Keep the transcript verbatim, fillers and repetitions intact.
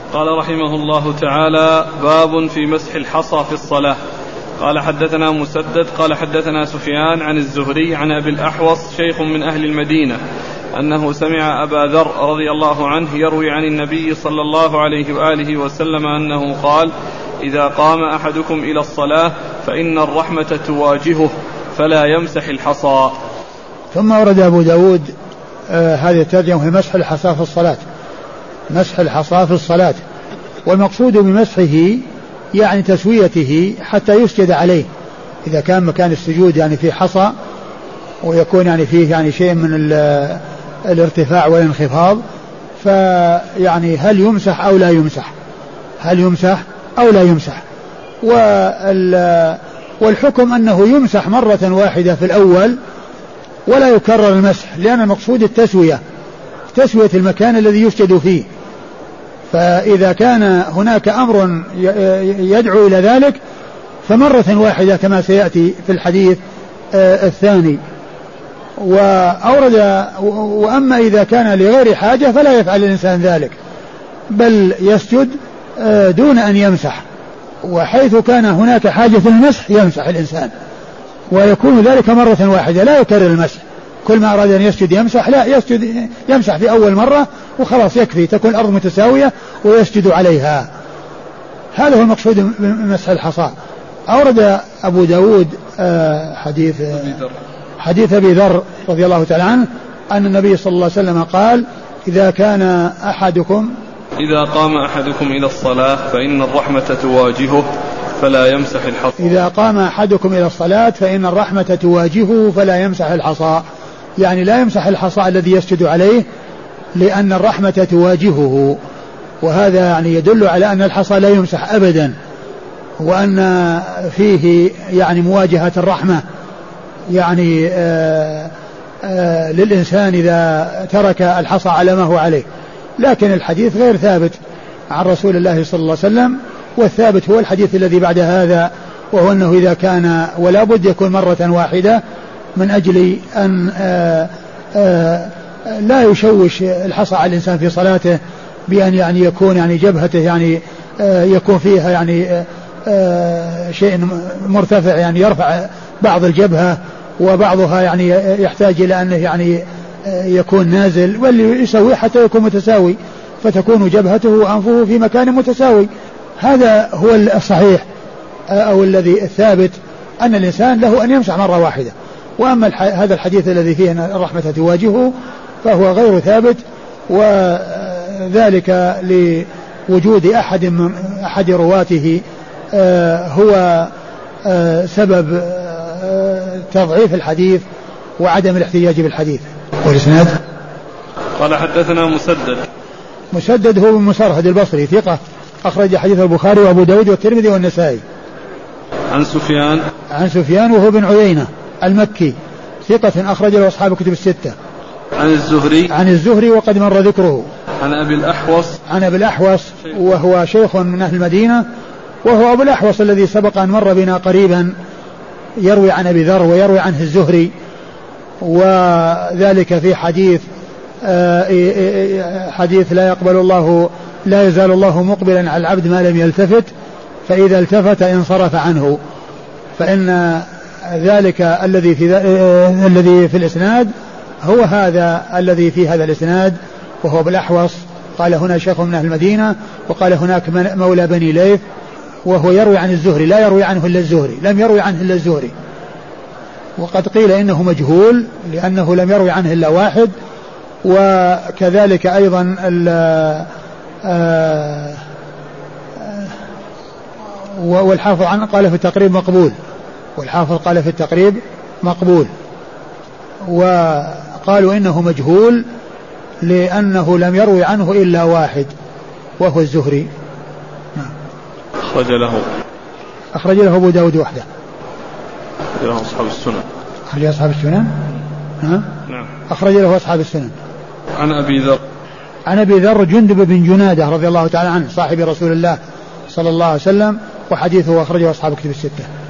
قال رحمه الله تعالى: باب في مسح الحصى في الصلاة. قال حدثنا مسدد قال حدثنا سفيان عن الزهري عن أبي الأحوص شيخ من أهل المدينة أنه سمع أبا ذر رضي الله عنه يروي عن النبي صلى الله عليه وآله وسلم أنه قال: إذا قام أحدكم إلى الصلاة فإن الرحمة تواجهه فلا يمسح الحصى. ثم ورد أبو داود آه هذه الترجمة في مسح الحصى في الصلاة. مسح الحصى في الصلاة، والمقصود بمسحه يعني تسويته حتى يسجد عليه. إذا كان مكان السجود يعني فيه حصى ويكون يعني فيه يعني شيء من الارتفاع والانخفاض، فيعني هل يمسح أو لا يمسح هل يمسح أو لا يمسح. والحكم أنه يمسح مرة واحدة في الأول ولا يكرر المسح، لأن المقصود التسوية، تسوية المكان الذي يسجد فيه. فإذا كان هناك أمر يدعو إلى ذلك فمرة واحدة كما سيأتي في الحديث الثاني. وأورد: وأما إذا كان لغير حاجة فلا يفعل الإنسان ذلك، بل يسجد دون أن يمسح، وحيث كان هناك حاجة المسح يمسح الإنسان، ويكون ذلك مرة واحدة لا يكرر المسح. كل ما أراد أن يسجد يمسح، لا، يسجد يمسح في أول مرة وخلاص يكفي، تكون الأرض متساوية ويسجد عليها. هذا هو المقصود بمسح الحصى. أورد أبو داود حديث حديث أبي ذر رضي الله تعالى عنه أن النبي صلى الله عليه وسلم قال: إذا كان أحدكم إذا قام أحدكم إلى الصلاة فإن الرحمة تواجهه فلا يمسح الحصى. إذا قام أحدكم إلى الصلاة فإن الرحمة تواجهه فلا يمسح الحصى، يعني لا يمسح الحصى الذي يسجد عليه، لأن الرحمة تواجهه. وهذا يعني يدل على أن الحصى لا يمسح أبدا، وأن فيه يعني مواجهة الرحمة يعني آآ آآ للإنسان إذا ترك الحصى على ما هو عليه. لكن الحديث غير ثابت عن رسول الله صلى الله عليه وسلم، والثابت هو الحديث الذي بعد هذا، وهو أنه إذا كان ولا بد يكون مرة واحدة من أجل أن آآ آآ لا يشوش الحصى على الإنسان في صلاته بأن يعني يكون يعني جبهته يعني يكون فيها يعني شيء مرتفع، يعني يرفع بعض الجبهة وبعضها يعني يحتاج إلى أنه يعني يكون نازل، واللي يسوي حتى يكون متساوي فتكون جبهته وأنفه في مكان متساوي. هذا هو الصحيح أو الذي الثابت، أن الإنسان له أن يمسح مرة واحدة. وأما هذا الحديث الذي فيه أن الرحمة تواجهه فهو غير ثابت، وذلك لوجود أحد من أحد رواته هو سبب تضعيف الحديث وعدم الاحتجاج بالحديث. والإسناد قال حدثنا مسدد مسدد هو مسرهد البصري ثقة، أخرج حديث البخاري وأبو داود والترمذي والنسائي. عن سفيان عن سفيان وهو بن عيينة المكي ثقة، أخرج له أصحاب الكتب الستة. عن الزهري عن الزهري وقد مر ذكره. عن أبي الأحوص عن أبي الأحوص وهو شيخ من أهل المدينة، وهو أبو الأحوص الذي سبق أن مر بنا قريبا، يروي عن أبي ذر ويروي عنه الزهري، وذلك في حديث حديث لا يقبل الله لا يزال الله مقبلا على العبد ما لم يلتفت، فإذا التفت انصرف عنه. فإن ذلك الذي في الذي في الإسناد هو هذا الذي في هذا الإسناد، وهو بالأحوص. قال هنا شيخ من أهل المدينة، وقال هناك مولى بني ليث، وهو يروي عن الزهري، لا يروي عنه إلا الزهري، لم يروي عنه إلا الزهري. وقد قيل إنه مجهول لأنه لم يروي عنه إلا واحد. وكذلك أيضا والحافظ عنه قال في التقريب مقبول، والحافظ قال في التقريب مقبول. وقالوا إنه مجهول لأنه لم يروي عنه إلا واحد وهو الزهري. أخرج له أخرج له أبو داود وحده. أخرج له أصحاب السنن. أخرج له أصحاب السنن. ها؟ نعم. أخرج له أصحاب السنن. عن أبي ذر عن أبي ذر جندب بن جنادة رضي الله تعالى عنه صاحب رسول الله صلى الله عليه وسلم، وحديثه أخرجه أصحاب الكتب الستة.